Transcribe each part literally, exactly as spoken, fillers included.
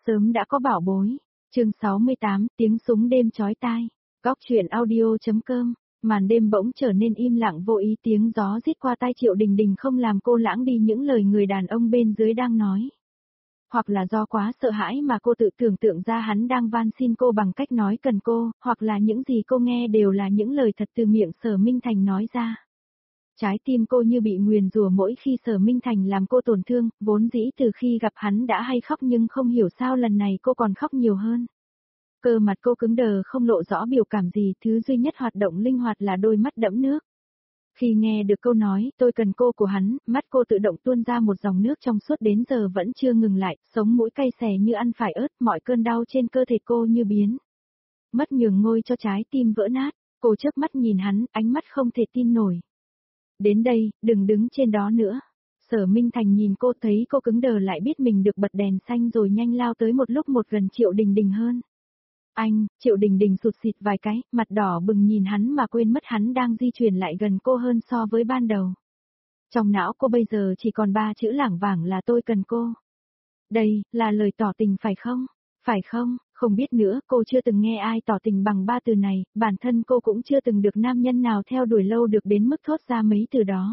Sớm đã có bảo bối. Chương sáu mươi tám, tiếng súng đêm chói tai. Góc truyện audio.com. Màn đêm bỗng trở nên im lặng, vô ý tiếng gió rít qua tai Triệu Đình Đình không làm cô lãng đi những lời người đàn ông bên dưới đang nói. Hoặc là do quá sợ hãi mà cô tự tưởng tượng ra hắn đang van xin cô bằng cách nói cần cô, hoặc là những gì cô nghe đều là những lời thật từ miệng Sở Minh Thành nói ra. Trái tim cô như bị nguyền rủa mỗi khi Sở Minh Thành làm cô tổn thương, vốn dĩ từ khi gặp hắn đã hay khóc nhưng không hiểu sao lần này cô còn khóc nhiều hơn. Cơ mặt cô cứng đờ không lộ rõ biểu cảm gì, thứ duy nhất hoạt động linh hoạt là đôi mắt đẫm nước. Khi nghe được câu nói, tôi cần cô của hắn, mắt cô tự động tuôn ra một dòng nước trong suốt đến giờ vẫn chưa ngừng lại, sống mũi cay xè như ăn phải ớt, mọi cơn đau trên cơ thể cô như biến mất nhường ngôi cho trái tim vỡ nát, cô chớp mắt nhìn hắn, ánh mắt không thể tin nổi. Đến đây, đừng đứng trên đó nữa. Sở Minh Thành nhìn cô, thấy cô cứng đờ lại biết mình được bật đèn xanh rồi nhanh lao tới một lúc một gần Triệu Đình Đình hơn. Anh, Triệu Đình Đình sụt sịt vài cái, mặt đỏ bừng nhìn hắn mà quên mất hắn đang di chuyển lại gần cô hơn so với ban đầu. Trong não cô bây giờ chỉ còn ba chữ lảng vảng là tôi cần cô. Đây, là lời tỏ tình phải không? Phải không? Không biết nữa, cô chưa từng nghe ai tỏ tình bằng ba từ này, bản thân cô cũng chưa từng được nam nhân nào theo đuổi lâu được đến mức thốt ra mấy từ đó.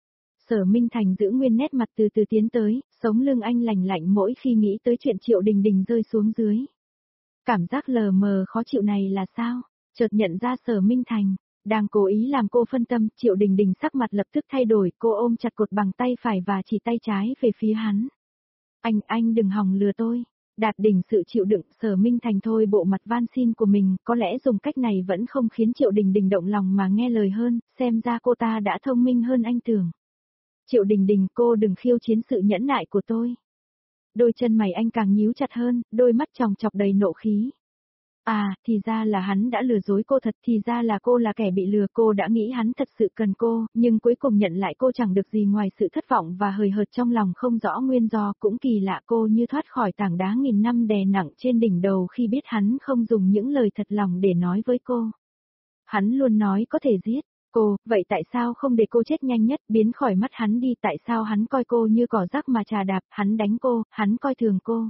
Sở Minh Thành giữ nguyên nét mặt từ từ tiến tới, sống lưng anh lành lạnh mỗi khi nghĩ tới chuyện Triệu Đình Đình rơi xuống dưới. Cảm giác lờ mờ khó chịu này là sao? Chợt nhận ra Sở Minh Thành đang cố ý làm cô phân tâm, Triệu Đình Đình sắc mặt lập tức thay đổi, cô ôm chặt cột bằng tay phải và chỉ tay trái về phía hắn. Anh, anh đừng hòng lừa tôi. Đạt đỉnh sự chịu đựng, Sở Minh Thành thôi bộ mặt van xin của mình, có lẽ dùng cách này vẫn không khiến Triệu Đình Đình động lòng mà nghe lời hơn, xem ra cô ta đã thông minh hơn anh tưởng. Triệu Đình Đình, cô đừng khiêu chiến sự nhẫn nại của tôi. Đôi chân mày anh càng nhíu chặt hơn, đôi mắt tròng trọc đầy nộ khí. À, thì ra là hắn đã lừa dối cô thật, thì ra là cô là kẻ bị lừa, cô đã nghĩ hắn thật sự cần cô, nhưng cuối cùng nhận lại cô chẳng được gì ngoài sự thất vọng và hời hợt trong lòng không rõ nguyên do, cũng kỳ lạ cô như thoát khỏi tảng đá nghìn năm đè nặng trên đỉnh đầu khi biết hắn không dùng những lời thật lòng để nói với cô. Hắn luôn nói có thể giết cô, vậy tại sao không để cô chết nhanh nhất, biến khỏi mắt hắn đi, tại sao hắn coi cô như cỏ rác mà trà đạp, hắn đánh cô, hắn coi thường cô.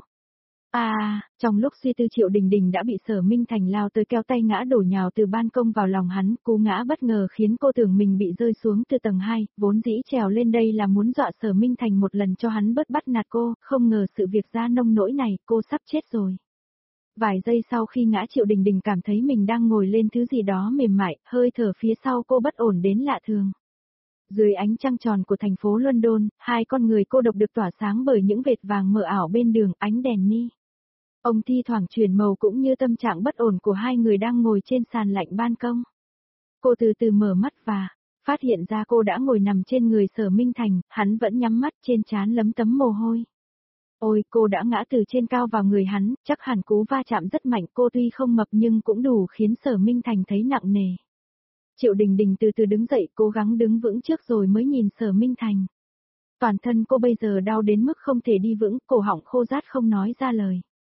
À, trong lúc suy tư Triệu Đình Đình đã bị Sở Minh Thành lao tới kéo tay ngã đổ nhào từ ban công vào lòng hắn, cú ngã bất ngờ khiến cô tưởng mình bị rơi xuống từ tầng hai, vốn dĩ trèo lên đây là muốn dọa Sở Minh Thành một lần cho hắn bớt bắt nạt cô, không ngờ sự việc ra nông nỗi này, cô sắp chết rồi. Vài giây sau khi ngã Triệu Đình Đình cảm thấy mình đang ngồi lên thứ gì đó mềm mại, hơi thở phía sau cô bất ổn đến lạ thường. Dưới ánh trăng tròn của thành phố London, hai con người cô độc được tỏa sáng bởi những vệt vàng mờ ảo bên đường, ánh đèn ni ông thi thoảng chuyển màu cũng như tâm trạng bất ổn của hai người đang ngồi trên sàn lạnh ban công. Cô từ từ mở mắt và phát hiện ra cô đã ngồi nằm trên người Sở Minh Thành, hắn vẫn nhắm mắt, trên trán lấm tấm mồ hôi. Ôi, cô đã ngã từ trên cao vào người hắn, chắc hẳn cú va chạm rất mạnh, cô tuy không mập nhưng cũng đủ khiến Sở Minh Thành thấy nặng nề. Triệu Đình Đình từ từ đứng dậy, cố gắng đứng vững trước rồi mới nhìn Sở Minh Thành. Toàn thân cô bây giờ đau đến mức không thể đi vững, cổ họng khô rát không nói ra lời.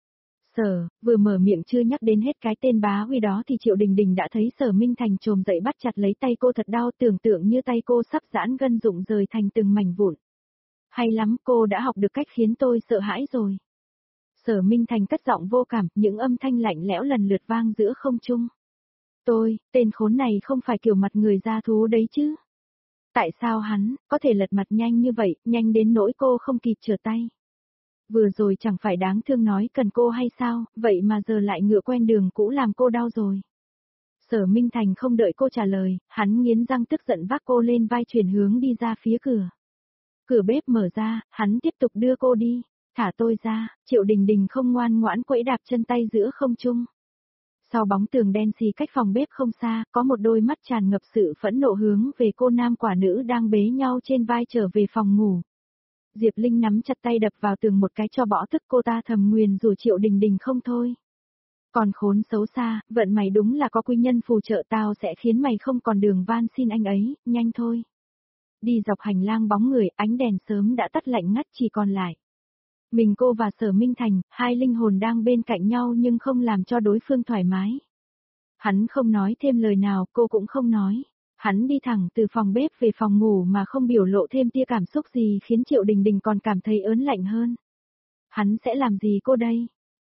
Sở, vừa mở miệng chưa nhắc đến hết cái tên bá Huy đó thì Triệu Đình Đình đã thấy Sở Minh Thành chồm dậy bắt chặt lấy tay cô thật đau, tưởng tượng như tay cô sắp giãn gân rụng rời thành từng mảnh vụn. Hay lắm, cô đã học được cách khiến tôi sợ hãi rồi. Sở Minh Thành cất giọng vô cảm, những âm thanh lạnh lẽo lần lượt vang giữa không trung. Tôi, tên khốn này không phải kiểu mặt người da thú đấy chứ. Tại sao hắn, có thể lật mặt nhanh như vậy, nhanh đến nỗi cô không kịp trở tay. Vừa rồi chẳng phải đáng thương nói cần cô hay sao, vậy mà giờ lại ngựa quen đường cũ làm cô đau rồi. Sở Minh Thành không đợi cô trả lời, hắn nghiến răng tức giận vác cô lên vai chuyển hướng đi ra phía cửa. Cửa bếp mở ra, hắn tiếp tục đưa cô đi, thả tôi ra, Triệu Đình Đình không ngoan ngoãn quẫy đạp chân tay giữa không trung. Sau bóng tường đen xì cách phòng bếp không xa, có một đôi mắt tràn ngập sự phẫn nộ hướng về cô nam quả nữ đang bế nhau trên vai trở về phòng ngủ. Diệp Linh nắm chặt tay đập vào tường một cái cho bỏ tức, cô ta thầm nguyền rủa Triệu Đình Đình không thôi. Còn khốn xấu xa, vận mày đúng là có quý nhân phù trợ, tao sẽ khiến mày không còn đường van xin anh ấy, nhanh thôi. Đi dọc hành lang bóng người, ánh đèn sớm đã tắt lạnh ngắt, chỉ còn lại mình cô và Sở Minh Thành, hai linh hồn đang bên cạnh nhau nhưng không làm cho đối phương thoải mái. Hắn không nói thêm lời nào, cô cũng không nói. Hắn đi thẳng từ phòng bếp về phòng ngủ mà không biểu lộ thêm tia cảm xúc gì khiến Triệu Đình Đình còn cảm thấy ớn lạnh hơn. Hắn sẽ làm gì cô đây?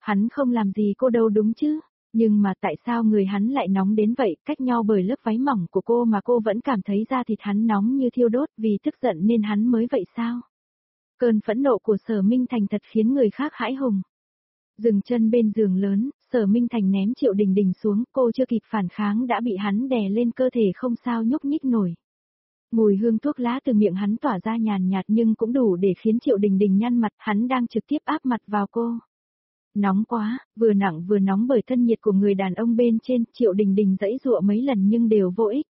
Hắn không làm gì cô đâu đúng chứ? Nhưng mà tại sao người hắn lại nóng đến vậy, cách nhau bởi lớp váy mỏng của cô mà cô vẫn cảm thấy da thịt hắn nóng như thiêu đốt, vì tức giận nên hắn mới vậy sao? Cơn phẫn nộ của Sở Minh Thành thật khiến người khác hãi hùng. Dừng chân bên giường lớn, Sở Minh Thành ném Triệu Đình Đình xuống, cô chưa kịp phản kháng đã bị hắn đè lên cơ thể không sao nhúc nhích nổi. Mùi hương thuốc lá từ miệng hắn tỏa ra nhàn nhạt nhưng cũng đủ để khiến Triệu Đình Đình nhăn mặt, hắn đang trực tiếp áp mặt vào cô. Nóng quá, vừa nặng vừa nóng bởi thân nhiệt của người đàn ông bên trên, Triệu Đình Đình giãy giụa mấy lần nhưng đều vô ích.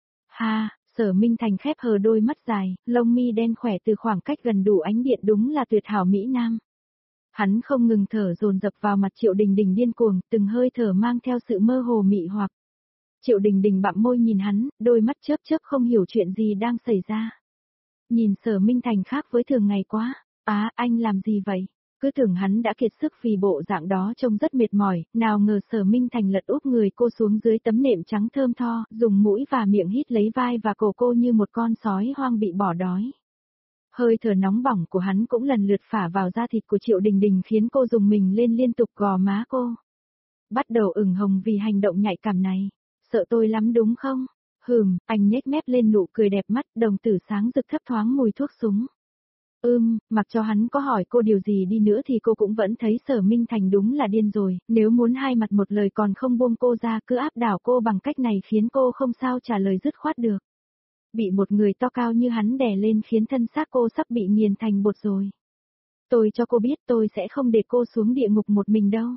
Ha, Sở Minh Thành khép hờ đôi mắt dài, lông mi đen khỏe từ khoảng cách gần đủ ánh điện đúng là tuyệt hảo mỹ nam. Hắn không ngừng thở dồn dập vào mặt Triệu Đình Đình điên cuồng, từng hơi thở mang theo sự mơ hồ mị hoặc. Triệu Đình Đình bặm môi nhìn hắn, đôi mắt chớp chớp không hiểu chuyện gì đang xảy ra. Nhìn Sở Minh Thành khác với thường ngày quá, á anh làm gì vậy? Cứ tưởng hắn đã kiệt sức vì bộ dạng đó trông rất mệt mỏi, nào ngờ Sở Minh Thành lật úp người cô xuống dưới tấm nệm trắng thơm tho, dùng mũi và miệng hít lấy vai và cổ cô như một con sói hoang bị bỏ đói. Hơi thở nóng bỏng của hắn cũng lần lượt phả vào da thịt của Triệu Đình Đình khiến cô dùng mình lên liên tục gò má cô. Bắt đầu ửng hồng vì hành động nhạy cảm này. Sợ tôi lắm đúng không? Hừm, anh nhếch mép lên nụ cười đẹp mắt, đồng tử sáng rực thấp thoáng mùi thuốc súng. Ưm, mặc cho hắn có hỏi cô điều gì đi nữa thì cô cũng vẫn thấy Sở Minh Thành đúng là điên rồi, nếu muốn hai mặt một lời còn không buông cô ra cứ áp đảo cô bằng cách này khiến cô không sao trả lời dứt khoát được. Bị một người to cao như hắn đè lên khiến thân xác cô sắp bị nghiền thành bột rồi. Tôi cho cô biết tôi sẽ không để cô xuống địa ngục một mình đâu.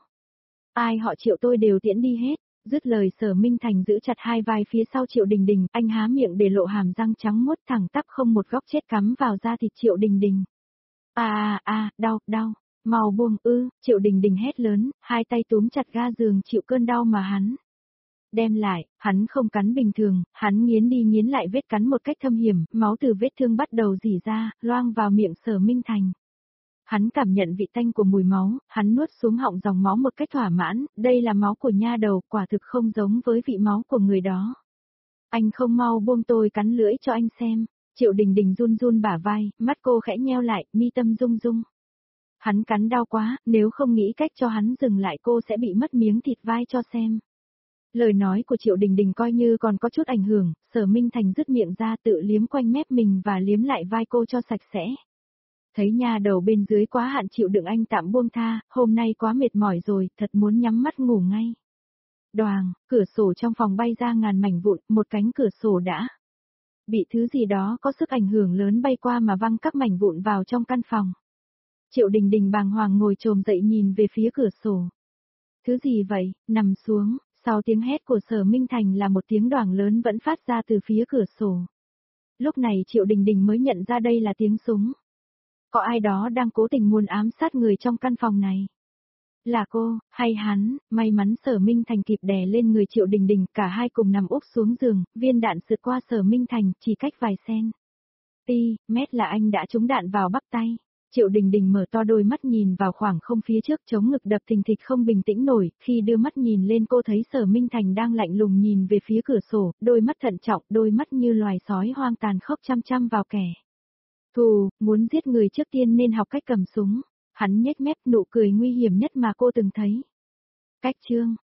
Ai họ Triệu tôi đều tiễn đi hết. Dứt lời Sở Minh Thành giữ chặt hai vai phía sau Triệu Đình Đình, anh há miệng để lộ hàm răng trắng muốt thẳng tắp không một góc chết cắm vào da thịt Triệu Đình Đình. À à à, đau, đau, mau buông ư, Triệu Đình Đình hét lớn, hai tay túm chặt ga giường chịu cơn đau mà hắn. Đem lại, hắn không cắn bình thường, hắn nghiến đi nghiến lại vết cắn một cách thâm hiểm, máu từ vết thương bắt đầu rỉ ra, loang vào miệng Sở Minh Thành. Hắn cảm nhận vị tanh của mùi máu, hắn nuốt xuống họng dòng máu một cách thỏa mãn, đây là máu của nha đầu, quả thực không giống với vị máu của người đó. Anh không mau buông tôi cắn lưỡi cho anh xem. Triệu Đình Đình run run bả vai, mắt cô khẽ nheo lại, mi tâm rung rung. Hắn cắn đau quá, nếu không nghĩ cách cho hắn dừng lại cô sẽ bị mất miếng thịt vai cho xem. Lời nói của Triệu Đình Đình coi như còn có chút ảnh hưởng, Sở Minh Thành dứt miệng ra tự liếm quanh mép mình và liếm lại vai cô cho sạch sẽ. Thấy nha đầu bên dưới quá hạn chịu đựng anh tạm buông tha, hôm nay quá mệt mỏi rồi, thật muốn nhắm mắt ngủ ngay. Đoàng, cửa sổ trong phòng bay ra ngàn mảnh vụn, một cánh cửa sổ đã bị thứ gì đó có sức ảnh hưởng lớn bay qua mà văng các mảnh vụn vào trong căn phòng. Triệu Đình Đình bàng hoàng ngồi chồm dậy nhìn về phía cửa sổ. Thứ gì vậy, nằm xuống, sau tiếng hét của Sở Minh Thành là một tiếng đoàng lớn vẫn phát ra từ phía cửa sổ. Lúc này Triệu Đình Đình mới nhận ra đây là tiếng súng. Có ai đó đang cố tình muốn ám sát người trong căn phòng này. Là cô, hay hắn, may mắn Sở Minh Thành kịp đè lên người Triệu Đình Đình, cả hai cùng nằm úp xuống giường, viên đạn sượt qua Sở Minh Thành, chỉ cách vài cen. Ti, mét là anh đã trúng đạn vào bắp tay. Triệu Đình Đình mở to đôi mắt nhìn vào khoảng không phía trước chống ngực đập thình thịch không bình tĩnh nổi, khi đưa mắt nhìn lên cô thấy Sở Minh Thành đang lạnh lùng nhìn về phía cửa sổ, đôi mắt thận trọng, đôi mắt như loài sói hoang tàn khốc chăm chăm vào kẻ thù, muốn giết người trước tiên nên học cách cầm súng. Hắn nhếch mép nụ cười nguy hiểm nhất mà cô từng thấy. Cách chương